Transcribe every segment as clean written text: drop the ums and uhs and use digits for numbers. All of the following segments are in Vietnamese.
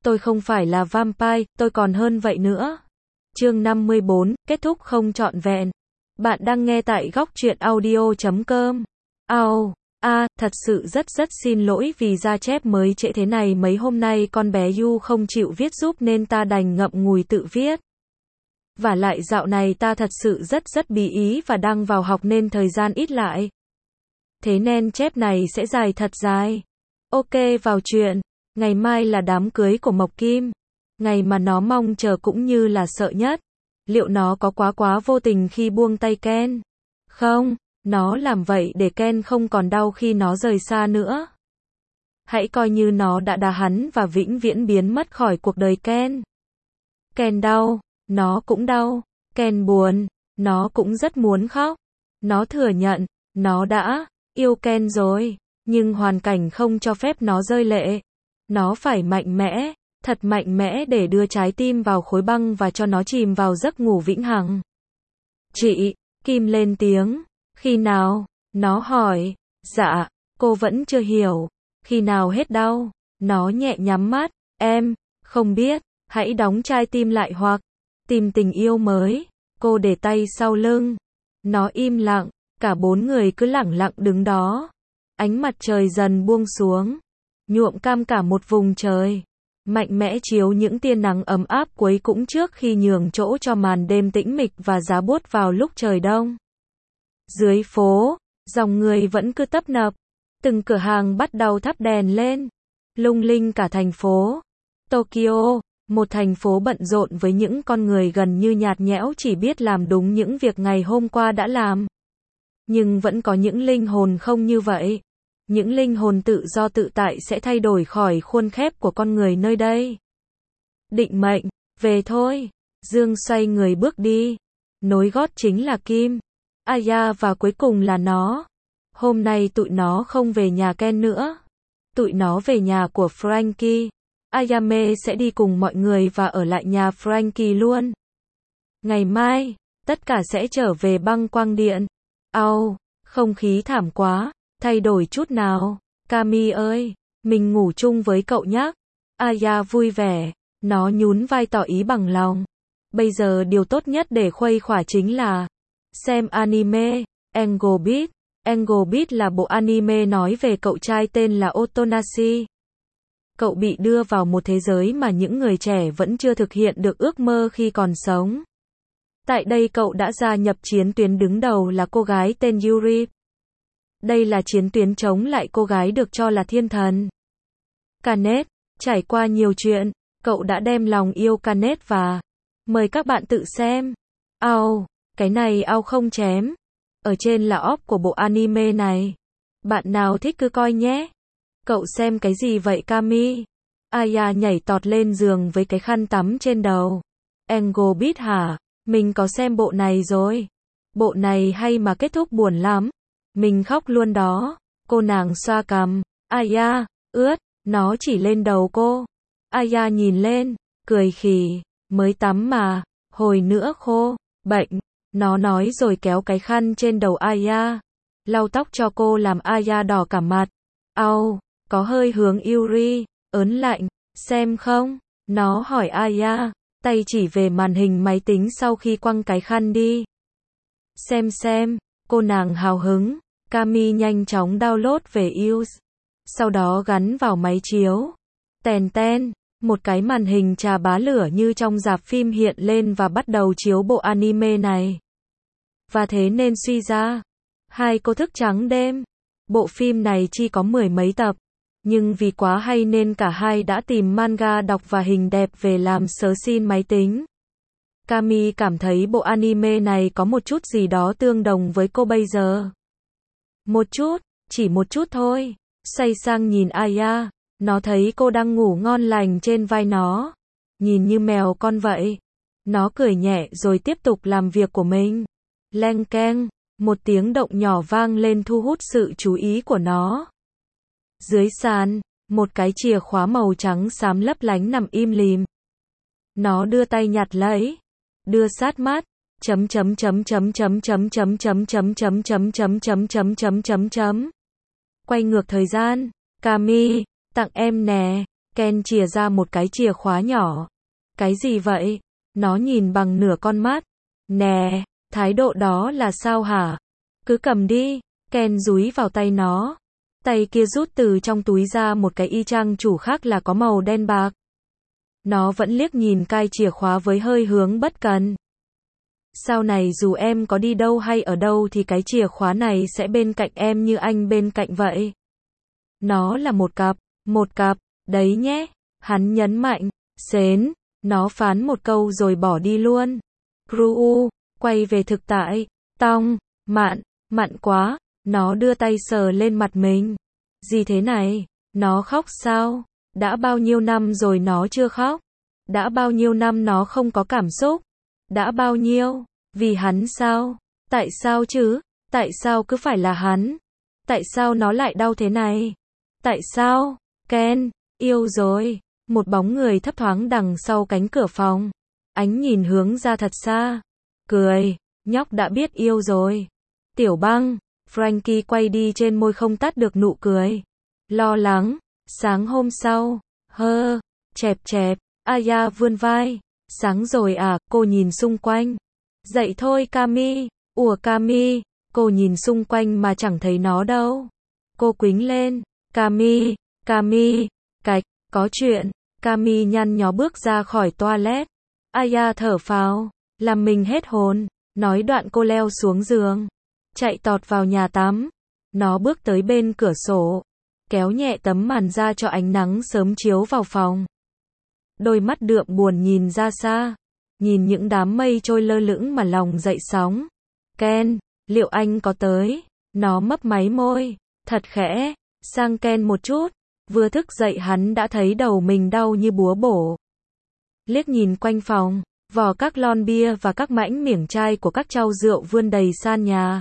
tôi không phải là vampire, tôi còn hơn vậy nữa. Chương 54, kết thúc không trọn vẹn. Bạn đang nghe tại góc truyện audio.com. Thật sự rất xin lỗi vì ra chép mới trễ thế này, mấy hôm nay con bé Yu không chịu viết giúp nên ta đành ngậm ngùi tự viết. Và lại dạo này ta thật sự rất bí ý và đang vào học nên thời gian ít lại. Thế nên chép này sẽ dài thật dài. Ok, vào chuyện. Ngày mai là đám cưới của Mộc Kim. Ngày mà nó mong chờ cũng như là sợ nhất. Liệu nó có quá vô tình khi buông tay Ken? Không, nó làm vậy để Ken không còn đau khi nó rời xa nữa. Hãy coi như nó đã đá hắn và vĩnh viễn biến mất khỏi cuộc đời Ken. Ken đau, nó cũng đau. Ken buồn, nó cũng rất muốn khóc. Nó thừa nhận, nó đã yêu Ken rồi, nhưng hoàn cảnh không cho phép nó rơi lệ. Nó phải mạnh mẽ, thật mạnh mẽ để đưa trái tim vào khối băng và cho nó chìm vào giấc ngủ vĩnh hằng. Chị, Kim lên tiếng. Khi nào? Nó hỏi. Dạ, cô vẫn chưa hiểu. Khi nào hết đau? Nó nhẹ nhắm mắt. Em, không biết. Hãy đóng trái tim lại hoặc tìm tình yêu mới. Cô để tay sau lưng. Nó im lặng. Cả bốn người cứ lẳng lặng đứng đó. Ánh mặt trời dần buông xuống, nhuộm cam cả một vùng trời. Mạnh mẽ chiếu những tia nắng ấm áp cuối cũng trước khi nhường chỗ cho màn đêm tĩnh mịch và giá buốt vào lúc trời đông. Dưới phố, dòng người vẫn cứ tấp nập. Từng cửa hàng bắt đầu thắp đèn lên. Lung linh cả thành phố. Tokyo, một thành phố bận rộn với những con người gần như nhạt nhẽo chỉ biết làm đúng những việc ngày hôm qua đã làm. Nhưng vẫn có những linh hồn không như vậy. Những linh hồn tự do tự tại sẽ thay đổi khỏi khuôn khép của con người nơi đây. Định mệnh, về thôi. Dương xoay người bước đi. Nối gót chính là Kim, Aya và cuối cùng là nó. Hôm nay tụi nó không về nhà Ken nữa. Tụi nó về nhà của Frankie. Ayame sẽ đi cùng mọi người và ở lại nhà Frankie luôn. Ngày mai, tất cả sẽ trở về băng quang điện. Không khí thảm quá. Thay đổi chút nào. Cami ơi, mình ngủ chung với cậu nhé. Aya vui vẻ. Nó nhún vai tỏ ý bằng lòng. Bây giờ điều tốt nhất để khuây khỏa chính là xem anime. Angel Beat. Angel Beat là bộ anime nói về cậu trai tên là Otonashi. Cậu bị đưa vào một thế giới mà những người trẻ vẫn chưa thực hiện được ước mơ khi còn sống. Tại đây cậu đã gia nhập chiến tuyến đứng đầu là cô gái tên Yuri. Đây là chiến tuyến chống lại cô gái được cho là thiên thần. Canet, trải qua nhiều chuyện, cậu đã đem lòng yêu Canet và mời các bạn tự xem. Cái này không chém. Ở trên là op của bộ anime này. Bạn nào thích cứ coi nhé. Cậu xem cái gì vậy Cami? Aya nhảy tọt lên giường với cái khăn tắm trên đầu. Angel Beat hả? Mình có xem bộ này rồi. Bộ này hay mà kết thúc buồn lắm. Mình khóc luôn đó. Cô nàng xoa cằm. Aya, ướt. Nó chỉ lên đầu cô. Aya nhìn lên, cười khì. Mới tắm mà. Hồi nữa khô. Bệnh. Nó nói rồi kéo cái khăn trên đầu Aya. Lau tóc cho cô làm Aya đỏ cả mặt. Có hơi hướng Yuri. Ớn lạnh. Xem không? Nó hỏi Aya. Tay chỉ về màn hình máy tính sau khi quăng cái khăn đi. Xem. Cô nàng hào hứng. Cami nhanh chóng download về iOS. Sau đó gắn vào máy chiếu. Ten, một cái màn hình trà bá lửa như trong rạp phim hiện lên và bắt đầu chiếu bộ anime này. Và thế nên suy ra, hai cô thức trắng đêm. Bộ phim này chỉ có 10 mấy tập. Nhưng vì quá hay nên cả hai đã tìm manga đọc và hình đẹp về làm sớ xin máy tính. Cami cảm thấy bộ anime này có một chút gì đó tương đồng với cô bây giờ. Một chút, chỉ một chút thôi. Xoay sang nhìn Aya, nó thấy cô đang ngủ ngon lành trên vai nó. Nhìn như mèo con vậy. Nó cười nhẹ rồi tiếp tục làm việc của mình. Leng keng, một tiếng động nhỏ vang lên thu hút sự chú ý của nó. Dưới sàn, một cái chìa khóa màu trắng xám lấp lánh nằm im lìm. Nó đưa tay nhặt lấy, đưa sát mắt. Quay ngược thời gian. Cami, tặng em nè. Ken chìa ra một cái chìa khóa nhỏ. Cái gì vậy? Nó nhìn bằng nửa con mắt. Nè, thái độ đó là sao hả? Cứ cầm đi. Ken dúi vào tay nó. Tay kia rút từ trong túi ra một cái y chang chủ khác là có màu đen bạc. Nó vẫn liếc nhìn cai chìa khóa với hơi hướng bất cần. Sau này dù em có đi đâu hay ở đâu thì cái chìa khóa này sẽ bên cạnh em như anh bên cạnh vậy. Nó là một cặp, đấy nhé. Hắn nhấn mạnh, xến, nó phán một câu rồi bỏ đi luôn. Gru, quay về thực tại, tong, mặn quá, nó đưa tay sờ lên mặt mình. Gì thế này, nó khóc sao? Đã bao nhiêu năm rồi nó chưa khóc? Đã bao nhiêu năm nó không có cảm xúc? Đã bao nhiêu? Vì hắn sao? Tại sao chứ? Tại sao cứ phải là hắn? Tại sao nó lại đau thế này? Tại sao? Ken, yêu rồi. Một bóng người thấp thoáng đằng sau cánh cửa phòng. Ánh nhìn hướng ra thật xa. Cười, nhóc đã biết yêu rồi. Tiểu Băng, Frankie quay đi trên môi không tắt được nụ cười. Lo lắng, sáng hôm sau, chẹp, Aya vươn vai. Sáng rồi à, cô nhìn xung quanh. Dậy thôi Cami, Cami, cô nhìn xung quanh mà chẳng thấy nó đâu. Cô quính lên, Cami, cạch, có chuyện. Cami nhăn nhó bước ra khỏi toilet. Aya thở phào, làm mình hết hồn. Nói đoạn cô leo xuống giường, chạy tọt vào nhà tắm. Nó bước tới bên cửa sổ, kéo nhẹ tấm màn ra cho ánh nắng sớm chiếu vào phòng. Đôi mắt đượm buồn nhìn ra xa, nhìn những đám mây trôi lơ lửng mà lòng dậy sóng. Ken, liệu anh có tới? Nó mấp máy môi, thật khẽ, sang Ken một chút. Vừa thức dậy hắn đã thấy đầu mình đau như búa bổ. Liếc nhìn quanh phòng, vò các lon bia và các mãnh miểng chai của các chau rượu vươn đầy san nhà.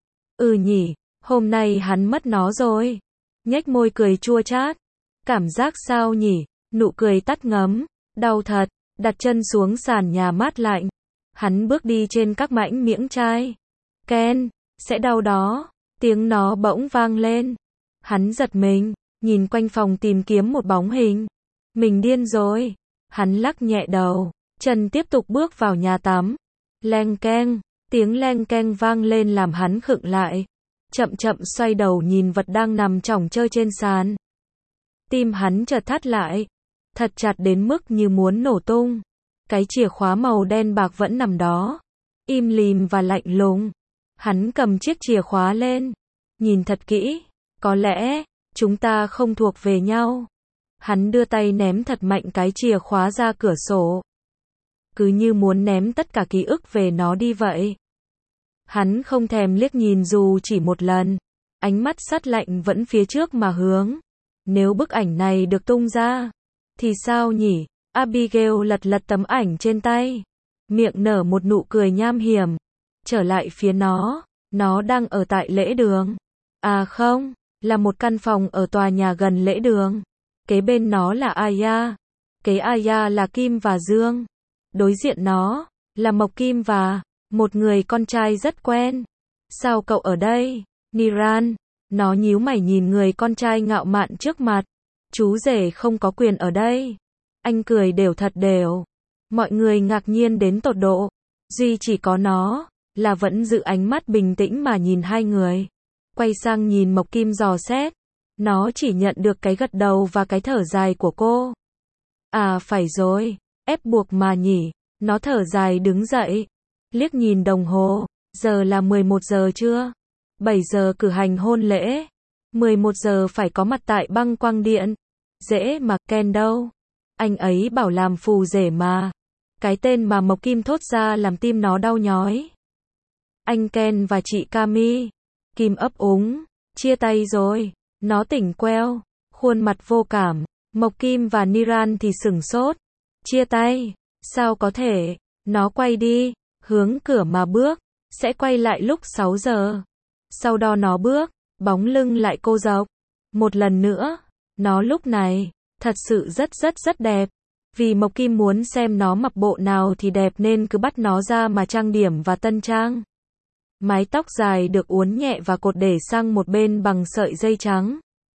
Nhỉ, hôm nay hắn mất nó rồi. Nhếch môi cười chua chát. Cảm giác sao nhỉ? Nụ cười tắt ngấm. Đau thật. Đặt chân xuống sàn nhà mát lạnh. Hắn bước đi trên các mãnh miếng chai. Ken, sẽ đau đó. Tiếng nó bỗng vang lên. Hắn giật mình, nhìn quanh phòng tìm kiếm một bóng hình. Mình điên rồi. Hắn lắc nhẹ đầu, chân tiếp tục bước vào nhà tắm. Leng keng, tiếng leng keng vang lên làm hắn khựng lại. Chậm chậm xoay đầu nhìn vật đang nằm chỏng chơ trên sàn. Tim hắn chợt thắt lại, thật chặt đến mức như muốn nổ tung. Cái chìa khóa màu đen bạc vẫn nằm đó, im lìm và lạnh lùng. Hắn cầm chiếc chìa khóa lên, nhìn thật kỹ, có lẽ chúng ta không thuộc về nhau. Hắn đưa tay ném thật mạnh cái chìa khóa ra cửa sổ. Cứ như muốn ném tất cả ký ức về nó đi vậy. Hắn không thèm liếc nhìn dù chỉ một lần. Ánh mắt sắt lạnh vẫn phía trước mà hướng. Nếu bức ảnh này được tung ra, thì sao nhỉ? Abigail lật lật tấm ảnh trên tay. Miệng nở một nụ cười nham hiểm. Trở lại phía nó đang ở tại lễ đường. À không, là một căn phòng ở tòa nhà gần lễ đường. Kế bên nó là Aya. Kế Aya là Kim và Dương. Đối diện nó là Mộc Kim và một người con trai rất quen. Sao cậu ở đây, Niran? Nó nhíu mày nhìn người con trai ngạo mạn trước mặt. Chú rể không có quyền ở đây. Anh cười đều thật đều. Mọi người ngạc nhiên đến tột độ. Duy chỉ có nó là vẫn giữ ánh mắt bình tĩnh mà nhìn hai người. Quay sang nhìn Mộc Kim dò xét. Nó chỉ nhận được cái gật đầu và cái thở dài của cô. À phải rồi, ép buộc mà nhỉ. Nó thở dài đứng dậy. Liếc nhìn đồng hồ. Giờ là 11 giờ chưa? 7 giờ cử hành hôn lễ. 11 giờ phải có mặt tại băng quang điện. Dễ mà, Ken đâu? Anh ấy bảo làm phù rể mà. Cái tên mà Mộc Kim thốt ra làm tim nó đau nhói. Anh Ken và chị Cami. Kim ấp úng. Chia tay rồi. Nó tỉnh queo. Khuôn mặt vô cảm. Mộc Kim và Niran thì sửng sốt. Chia tay? Sao có thể? Nó quay đi. Hướng cửa mà bước. Sẽ quay lại lúc 6 giờ. Sau đó nó bước. Bóng lưng lại cô dọc. Một lần nữa. Nó lúc này thật sự rất đẹp. Vì Mộc Kim muốn xem nó mặc bộ nào thì đẹp nên cứ bắt nó ra mà trang điểm và tân trang. Mái tóc dài được uốn nhẹ và cột để sang một bên bằng sợi dây trắng.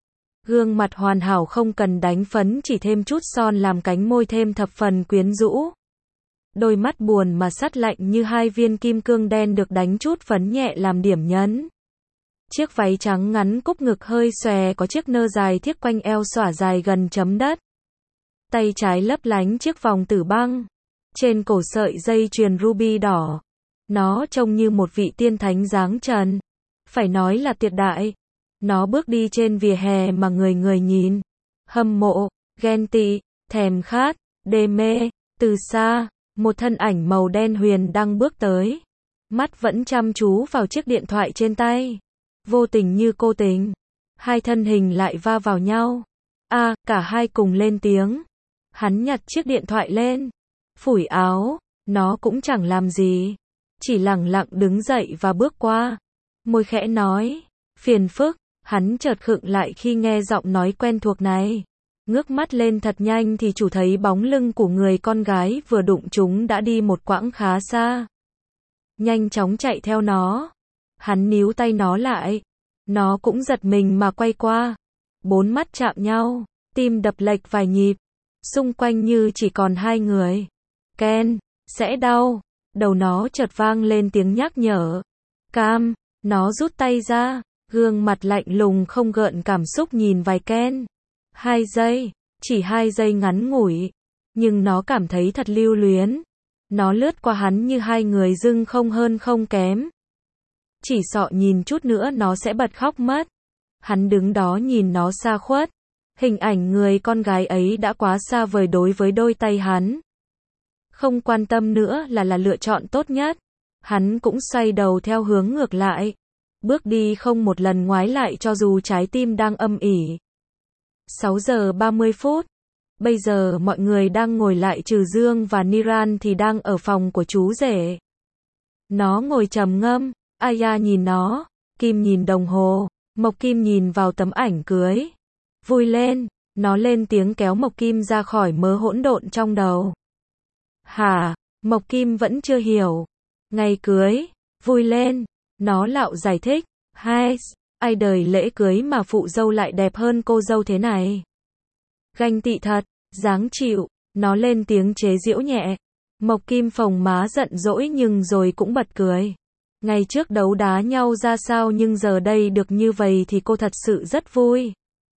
Gương mặt hoàn hảo không cần đánh phấn, chỉ thêm chút son làm cánh môi thêm thập phần quyến rũ. Đôi mắt buồn mà sắt lạnh như hai viên kim cương đen được đánh chút phấn nhẹ làm điểm nhấn. Chiếc váy trắng ngắn cúc ngực hơi xòe, có chiếc nơ dài thiếc quanh eo xõa dài gần chấm đất. Tay trái lấp lánh chiếc vòng tử băng. Trên cổ sợi dây chuyền ruby đỏ. Nó trông như một vị tiên thánh dáng trần. Phải nói là tuyệt đại. Nó bước đi trên vỉa hè mà người người nhìn. Hâm mộ, ghen tị, thèm khát, đê mê. Từ xa, một thân ảnh màu đen huyền đang bước tới. Mắt vẫn chăm chú vào chiếc điện thoại trên tay. Vô tình như cố tình. Hai thân hình lại va vào nhau. Cả hai cùng lên tiếng. Hắn nhặt chiếc điện thoại lên. Phủi áo. Nó cũng chẳng làm gì. Chỉ lẳng lặng đứng dậy và bước qua. Môi khẽ nói. Phiền phức. Hắn chợt khựng lại khi nghe giọng nói quen thuộc này. Ngước mắt lên thật nhanh thì chủ thấy bóng lưng của người con gái vừa đụng chúng đã đi một quãng khá xa. Nhanh chóng chạy theo nó. Hắn níu tay nó lại. Nó cũng giật mình mà quay qua. Bốn mắt chạm nhau. Tim đập lệch vài nhịp. Xung quanh như chỉ còn hai người. Ken, sẽ đau. Đầu nó chợt vang lên tiếng nhắc nhở. Cam, nó rút tay ra. Gương mặt lạnh lùng không gợn cảm xúc nhìn vào Ken. 2 giây, chỉ 2 giây ngắn ngủi. Nhưng nó cảm thấy thật lưu luyến. Nó lướt qua hắn như hai người dưng không hơn không kém. Chỉ sợ nhìn chút nữa nó sẽ bật khóc mất. Hắn đứng đó nhìn nó xa khuất. Hình ảnh người con gái ấy đã quá xa vời đối với đôi tay hắn. Không quan tâm nữa là lựa chọn tốt nhất. Hắn cũng xoay đầu theo hướng ngược lại. Bước đi không một lần ngoái lại cho dù trái tim đang âm ỉ. 6 giờ 30 phút. Bây giờ mọi người đang ngồi lại trừ Dương và Niran thì đang ở phòng của chú rể. Nó ngồi trầm ngâm. Aya nhìn nó. Kim nhìn đồng hồ. Mộc Kim nhìn vào tấm ảnh cưới. Vui lên. Nó lên tiếng kéo Mộc Kim ra khỏi mớ hỗn độn trong đầu. Hả? Mộc Kim vẫn chưa hiểu. Ngày cưới. Vui lên. Nó lạo giải thích. Hai, ai đời lễ cưới mà phụ dâu lại đẹp hơn cô dâu thế này. Ganh tị thật, dáng chịu. Nó lên tiếng chế giễu nhẹ. Mộc Kim phồng má giận dỗi nhưng rồi cũng bật cười. Ngày trước đấu đá nhau ra sao nhưng giờ đây được như vậy thì cô thật sự rất vui.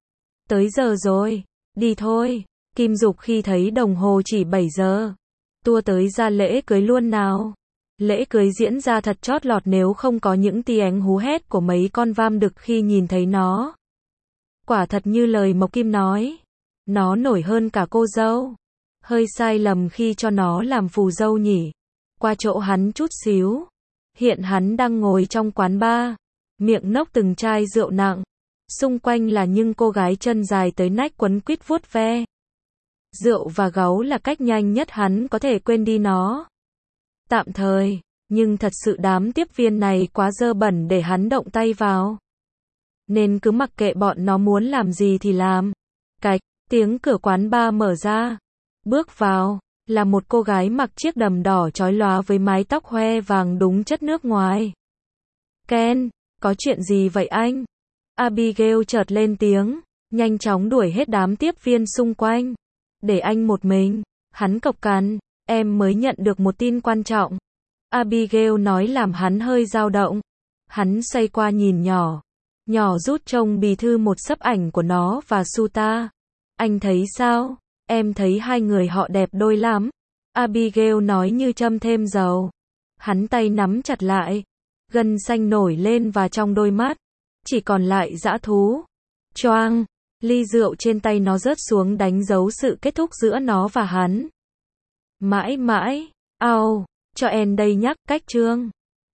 Tới giờ rồi. Đi thôi. Kim dục khi thấy đồng hồ chỉ 7 giờ. Tua tới ra lễ cưới luôn nào. Lễ cưới diễn ra thật chót lọt nếu không có những tiếng hú hét của mấy con vam đực khi nhìn thấy nó. Quả thật như lời Mộc Kim nói. Nó nổi hơn cả cô dâu. Hơi sai lầm khi cho nó làm phù dâu nhỉ. Qua chỗ hắn chút xíu. Hiện hắn đang ngồi trong quán bar. Miệng nốc từng chai rượu nặng. Xung quanh là những cô gái chân dài tới nách quấn quýt vuốt ve. Rượu và gáu là cách nhanh nhất hắn có thể quên đi nó. Tạm thời, nhưng thật sự đám tiếp viên này quá dơ bẩn để hắn động tay vào. Nên cứ mặc kệ bọn nó muốn làm gì thì làm. Cạch, tiếng cửa quán bar mở ra. Bước vào, là một cô gái mặc chiếc đầm đỏ chói lóa với mái tóc hoe vàng đúng chất nước ngoài. Ken, có chuyện gì vậy anh? Abigail chợt lên tiếng, nhanh chóng đuổi hết đám tiếp viên xung quanh. Để anh một mình, hắn cộc cằn, em mới nhận được một tin quan trọng. Abigail nói làm hắn hơi dao động. Hắn xoay qua nhìn nhỏ rút trong bì thư một xấp ảnh của nó và Suta. Anh thấy sao? Em thấy hai người họ đẹp đôi lắm. Abigail nói như châm thêm dầu. Hắn tay nắm chặt lại. Gân xanh nổi lên và trong đôi mắt chỉ còn lại dã thú. Choang, ly rượu trên tay nó rớt xuống đánh dấu sự kết thúc giữa nó và hắn. Mãi mãi, ao, cho em đây nhắc cách chương.